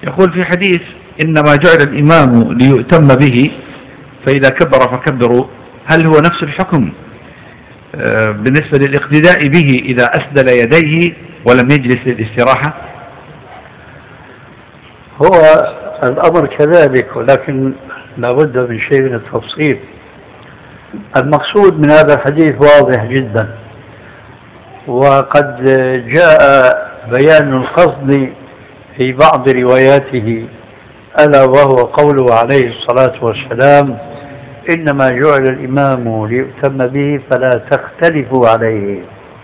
يقول في حديث إنما جعل الإمام ليؤتم به فإذا كبر فكبروا، هل هو نفس الحكم بالنسبة للاقتداء به إذا أسدل يديه ولم يجلس للاستراحة؟ هو الأمر كذلك، ولكن لابد من شيء من التفصيل. المقصود من هذا الحديث واضح جدا، وقد جاء بيان القصد في بعض رواياته، ألا وهو قوله عليه الصلاة والسلام: إنما جعل الإمام ليؤتم به فلا تختلفوا عليه.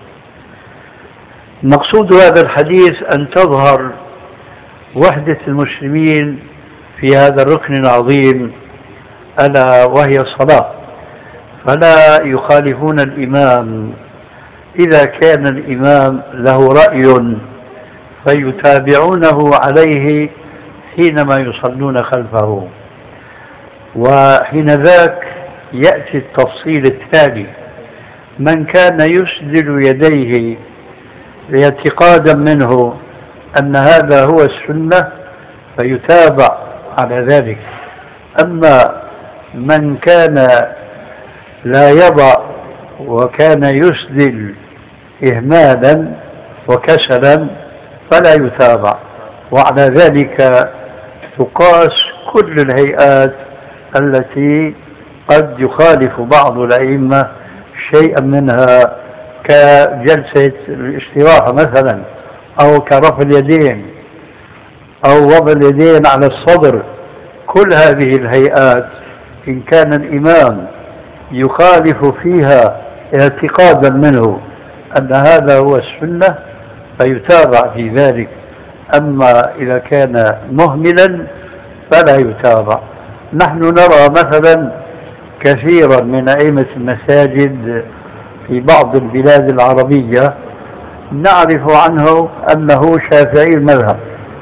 مقصود هذا الحديث أن تظهر وحدة المسلمين في هذا الركن العظيم، ألا وهي الصلاة، فلا يخالفون الإمام. إذا كان الإمام له رأي فيتابعونه عليه حينما يصلون خلفه، وحين ذاك يأتي التفصيل التالي: من كان يسدل يديه اعتقادا منه أن هذا هو السنة فيتابع على ذلك. أما من كان لا يضع وكان يسدل إهمالا وكسلا فلا يتابع. وعلى ذلك تقاس كل الهيئات التي قد يخالف بعض الأئمة شيئا منها، كجلسة الاستراحة مثلا، أو كرفع اليدين، أو وضع اليدين على الصدر. كل هذه الهيئات إن كان الإمام يخالف فيها اعتقادا منه أن هذا هو السنة فيتابع في ذلك. أما إذا كان مهملا فلا يتابع. نحن نرى مثلا كثيرا من أئمة المساجد في بعض البلاد العربية نعرف عنه أنه شافعي المذهب،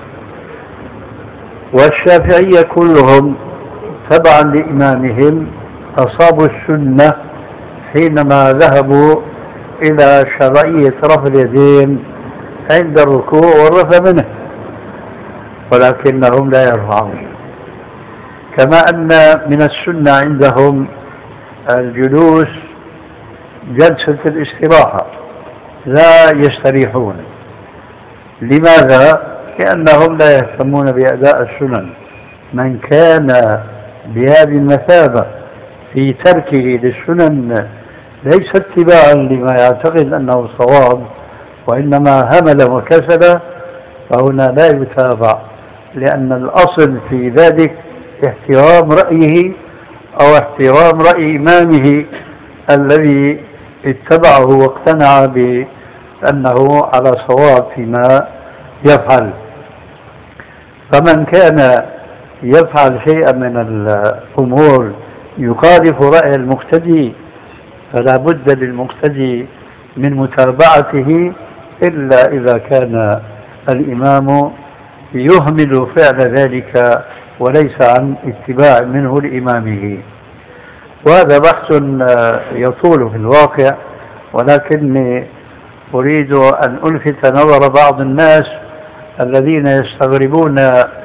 والشافعية كلهم تبعا لإمامهم أصابوا السنة حينما ذهبوا إلى شرعية رفع اليدين عند الركوع والرفع منه، ولكنهم لا يرفعون. كما أن من السنة عندهم الجلوس جلسة الاستراحة، لا يستريحون. لماذا؟ لأنهم لا يهتمون بأداء السنن. من كان بهذه المثابة في تركه للسنن ليس اتباعا لما يعتقد أنه صواب، وإنما همل وكسل، فهنا لا يتابع، لأن الأصل في ذلك احترام رأيه أو احترام رأي إمامه الذي اتبعه واقتنع بأنه على صواب فيما يفعل. فمن كان يفعل شيئا من الأمور يخالف رأي المقتدي فلا بد للمقتدي من متابعته، إلا إذا كان الإمام يهمل فعل ذلك وليس عن اتباع منه لإمامه. وهذا بحث يطول في الواقع، ولكني أريد أن ألفت نظر بعض الناس الذين يستغربون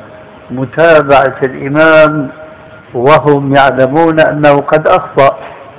متابعة الإمام وهم يعلمون أنه قد أخطأ.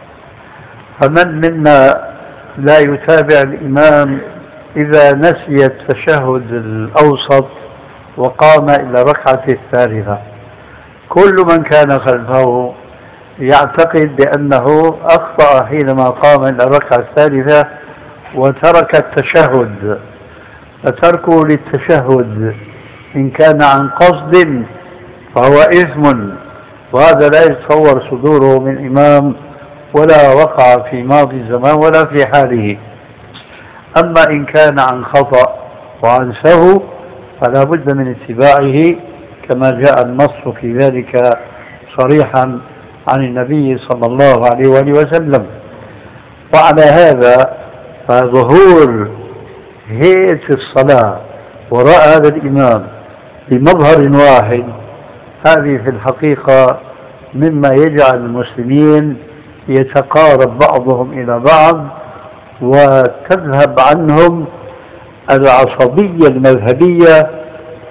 فمن منا لا يتابع الإمام إذا نسي التشهد الأوسط وقام إلى الركعة الثالثة؟ كل من كان خلفه يعتقد بأنه أخطأ حينما قام إلى الركعة الثالثة وترك التشهد، فتركه للتشهد إن كان عن قصد فهو إثم، وهذا لا يتصور صدوره من إمام ولا وقع في ماضي الزمان ولا في حاله. أما إن كان عن خطأ وعن سهو فلا بد من اتباعه، كما جاء النص في ذلك صريحا عن النبي صلى الله عليه وآله وسلم. وعلى هذا فظهور هيئة الصلاة وراء هذا الإمام بمظهر واحد، هذه في الحقيقة مما يجعل المسلمين يتقارب بعضهم إلى بعض وتذهب عنهم العصبية المذهبية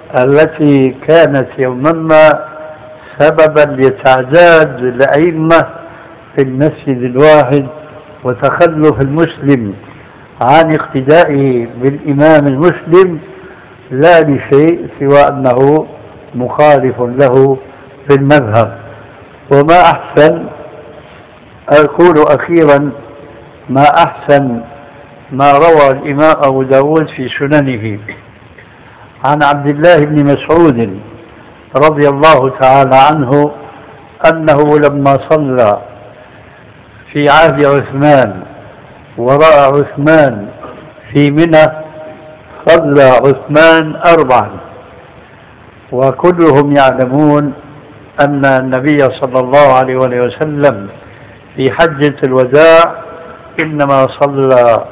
التي كانت يوما ما سببا لتعداد الأئمة في المسجد الواحد وتخلف المسلم عن اقتدائه بالإمام المسلم، لا لشيء سوى أنه مخالف له في المذهب. وما أحسن، أقول أخيرا، ما أحسن ما روى الإمام أبو داود في سننه عن عبد الله بن مسعود رضي الله تعالى عنه أنه لما صلى في عهد عثمان ورأى عثمان في منى صلى عثمان 4، وكلهم يعلمون أن النبي صلى الله عليه وسلم في حجة الوداع إنما صلى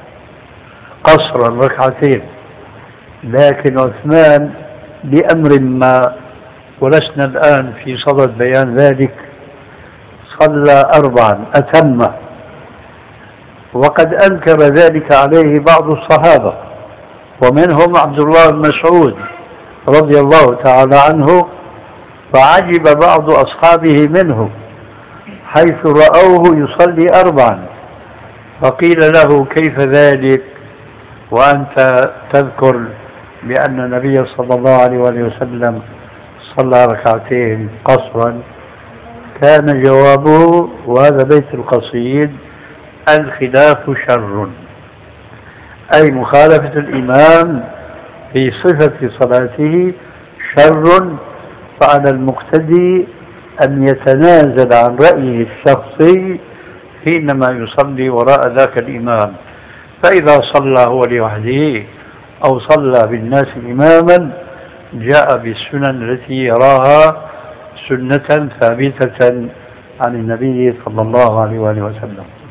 قصرا 2، لكن عثمان لأمر ما ولسنا الآن في صدد بيان ذلك صلى 4 أتم، وقد أنكر ذلك عليه بعض الصحابة ومنهم عبد الله بن مسعود رضي الله تعالى عنه، فعجب بعض أصحابه منه حيث رأوه يصلي 4، فقيل له كيف ذلك وأنت تذكر بأن النبي صلى الله عليه وسلم صلى 2 قصرا؟ كان جوابه، وهذا بيت القصيد: الخلاف شر، أي مخالفة الإمام في صفة صلاته شر، فعلى المقتدي أن يتنازل عن رأيه الشخصي حينما يصلي وراء ذاك الإمام. فإذا صلى هو لوحده أو صلى بالناس إماما جاء بالسنن التي يراها سنة ثابتة عن النبي صلى الله عليه وسلم.